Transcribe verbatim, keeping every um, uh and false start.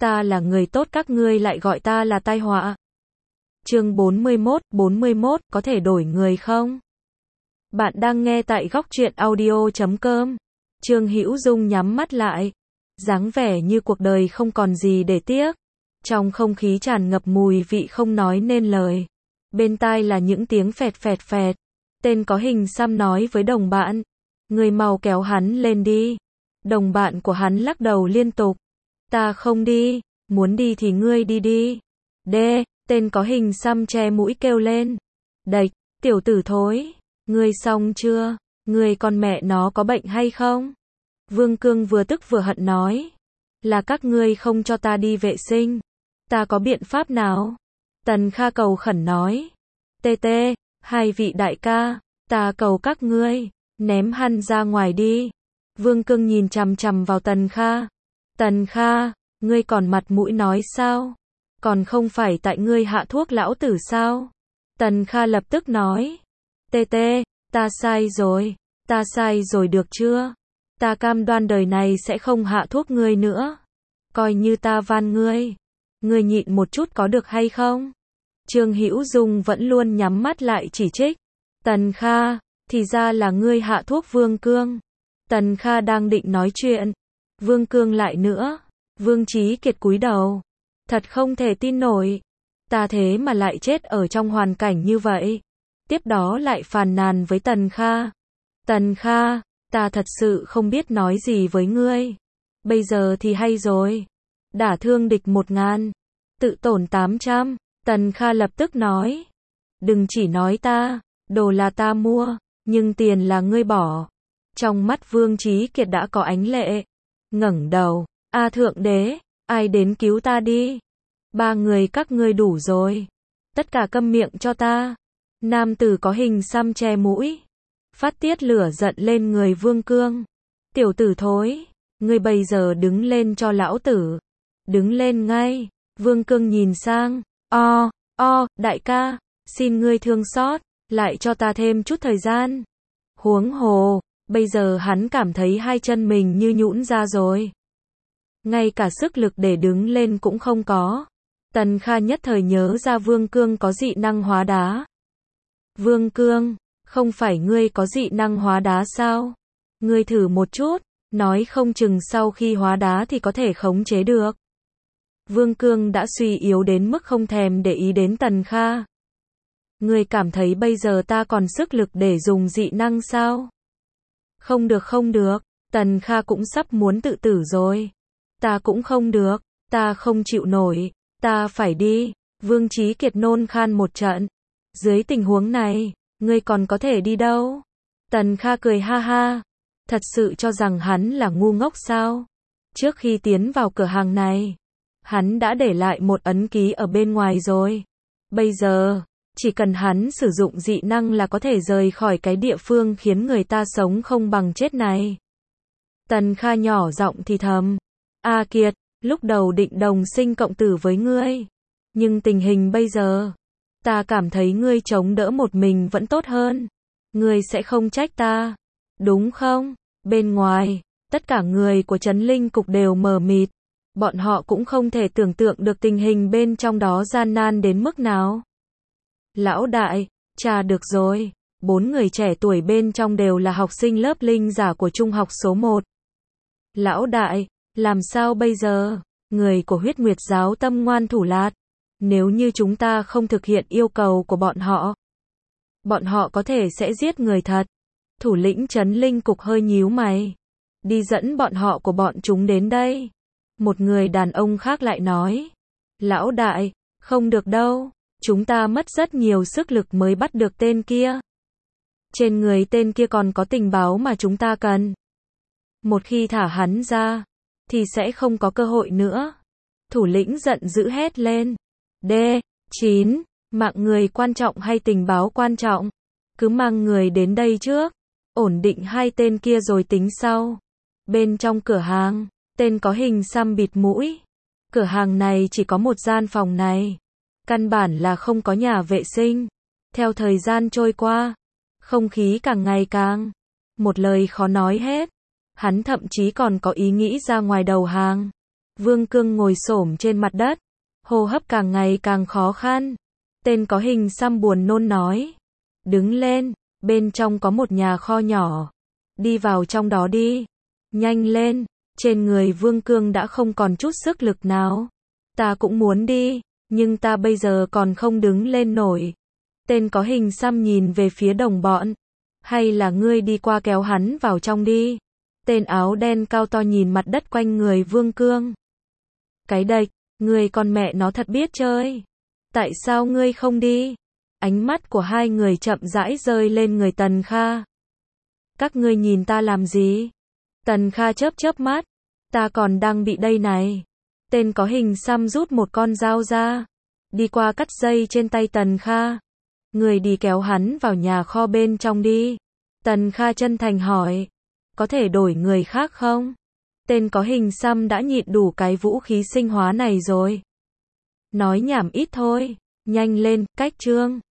Ta là người tốt các ngươi lại gọi ta là tai họa. Chương bốn mươi mốt, bốn mươi mốt, có thể đổi người không? Bạn đang nghe tại góc truyện audio chấm com. Trương Hữu Dung nhắm mắt lại, dáng vẻ như cuộc đời không còn gì để tiếc. Trong không khí tràn ngập mùi vị không nói nên lời. Bên tai là những tiếng phẹt phẹt phẹt. Tên có hình xăm nói với đồng bạn, người mau kéo hắn lên đi. Đồng bạn của hắn lắc đầu liên tục. Ta không đi, muốn đi thì ngươi đi đi. Đê, tên có hình xăm che mũi kêu lên. Đạch, tiểu tử thối, ngươi xong chưa? Ngươi con mẹ nó có bệnh hay không? Vương Cương vừa tức vừa hận nói. Là các ngươi không cho ta đi vệ sinh. Ta có biện pháp nào? Tần Kha cầu khẩn nói. Tê tê, hai vị đại ca, ta cầu các ngươi, ném hắn ra ngoài đi. Vương Cương nhìn chằm chằm vào Tần Kha. Tần Kha, ngươi còn mặt mũi nói sao? Còn không phải tại ngươi hạ thuốc lão tử sao? Tần Kha lập tức nói. Tê tê, ta sai rồi, ta sai rồi được chưa? Ta cam đoan đời này sẽ không hạ thuốc ngươi nữa. Coi như ta van ngươi. Ngươi nhịn một chút có được hay không? Trương Hữu Dung vẫn luôn nhắm mắt lại chỉ trích. Tần Kha, thì ra là ngươi hạ thuốc Vương Cương. Tần Kha đang định nói chuyện. Vương Cương lại nữa. Vương Chí Kiệt cúi đầu. Thật không thể tin nổi. Ta thế mà lại chết ở trong hoàn cảnh như vậy. Tiếp đó lại phàn nàn với Tần Kha. Tần Kha, ta thật sự không biết nói gì với ngươi. Bây giờ thì hay rồi. Đả thương địch một ngàn. Tự tổn tám trăm. Tần Kha lập tức nói. Đừng chỉ nói ta. Đồ là ta mua. Nhưng tiền là ngươi bỏ. Trong mắt Vương Chí Kiệt đã có ánh lệ. Ngẩng đầu. A thượng đế, ai đến cứu ta đi. Ba người các ngươi đủ rồi. Tất cả câm miệng cho ta. Nam tử có hình xăm che mũi. Phát tiết lửa giận lên người Vương Cương. Tiểu tử thối. Ngươi bây giờ đứng lên cho lão tử. Đứng lên ngay. Vương Cương nhìn sang. O, o, đại ca. Xin ngươi thương xót. Lại cho ta thêm chút thời gian. Huống hồ. Bây giờ hắn cảm thấy hai chân mình như nhũn ra rồi. Ngay cả sức lực để đứng lên cũng không có. Tần Kha nhất thời nhớ ra Vương Cương có dị năng hóa đá. Vương Cương, không phải ngươi có dị năng hóa đá sao? Ngươi thử một chút, nói không chừng sau khi hóa đá thì có thể khống chế được. Vương Cương đã suy yếu đến mức không thèm để ý đến Tần Kha. Ngươi cảm thấy bây giờ ta còn sức lực để dùng dị năng sao? Không được không được, Tần Kha cũng sắp muốn tự tử rồi. Ta cũng không được, ta không chịu nổi, ta phải đi. Vương Chí Kiệt nôn khan một trận. Dưới tình huống này, ngươi còn có thể đi đâu? Tần Kha cười ha ha. Thật sự cho rằng hắn là ngu ngốc sao? Trước khi tiến vào cửa hàng này, hắn đã để lại một ấn ký ở bên ngoài rồi. Bây giờ, chỉ cần hắn sử dụng dị năng là có thể rời khỏi cái địa phương khiến người ta sống không bằng chết này. Tần Kha nhỏ giọng thì thầm. A Kiệt, lúc đầu định đồng sinh cộng tử với ngươi. Nhưng tình hình bây giờ, ta cảm thấy ngươi chống đỡ một mình vẫn tốt hơn. Ngươi sẽ không trách ta, đúng không? Bên ngoài, tất cả người của Trấn Linh Cục đều mờ mịt. Bọn họ cũng không thể tưởng tượng được tình hình bên trong đó gian nan đến mức nào. Lão đại, trà được rồi. Bốn người trẻ tuổi bên trong đều là học sinh lớp linh giả của trung học số một. Lão đại, làm sao bây giờ? Người của Huyết Nguyệt giáo tâm ngoan thủ lạt. Nếu như chúng ta không thực hiện yêu cầu của bọn họ, bọn họ có thể sẽ giết người thật. Thủ lĩnh Trấn Linh Cục hơi nhíu mày. Đi dẫn bọn họ của bọn chúng đến đây. Một người đàn ông khác lại nói. Lão đại, không được đâu. Chúng ta mất rất nhiều sức lực mới bắt được tên kia. Trên người tên kia còn có tình báo mà chúng ta cần. Một khi thả hắn ra, thì sẽ không có cơ hội nữa. Thủ lĩnh giận dữ hét lên. D, chín, mạng người quan trọng hay tình báo quan trọng? Cứ mang người đến đây trước. Ổn định hai tên kia rồi tính sau. Bên trong cửa hàng, tên có hình xăm bịt mũi. Cửa hàng này chỉ có một gian phòng này. Căn bản là không có nhà vệ sinh. Theo thời gian trôi qua, không khí càng ngày càng. Một lời khó nói hết. Hắn thậm chí còn có ý nghĩ ra ngoài đầu hàng. Vương Cương ngồi xổm trên mặt đất, hô hấp càng ngày càng khó khăn. Tên có hình xăm buồn nôn nói. Đứng lên, bên trong có một nhà kho nhỏ. Đi vào trong đó đi. Nhanh lên, trên người Vương Cương đã không còn chút sức lực nào. Ta cũng muốn đi, nhưng ta bây giờ còn không đứng lên nổi. Tên có hình xăm nhìn về phía đồng bọn. Hay là ngươi đi qua kéo hắn vào trong đi. Tên áo đen cao to nhìn mặt đất quanh người Vương Cương. Cái đệch, ngươi con mẹ nó thật biết chơi. Tại sao ngươi không đi? Ánh mắt của hai người chậm rãi rơi lên người Tần Kha. Các ngươi nhìn ta làm gì? Tần Kha chớp chớp mắt. Ta còn đang bị đây này. Tên có hình xăm rút một con dao ra. Đi qua cắt dây trên tay Tần Kha. Người đi kéo hắn vào nhà kho bên trong đi. Tần Kha chân thành hỏi. Có thể đổi người khác không? Tên có hình xăm đã nhịn đủ cái vũ khí sinh hóa này rồi. Nói nhảm ít thôi. Nhanh lên, cách chương.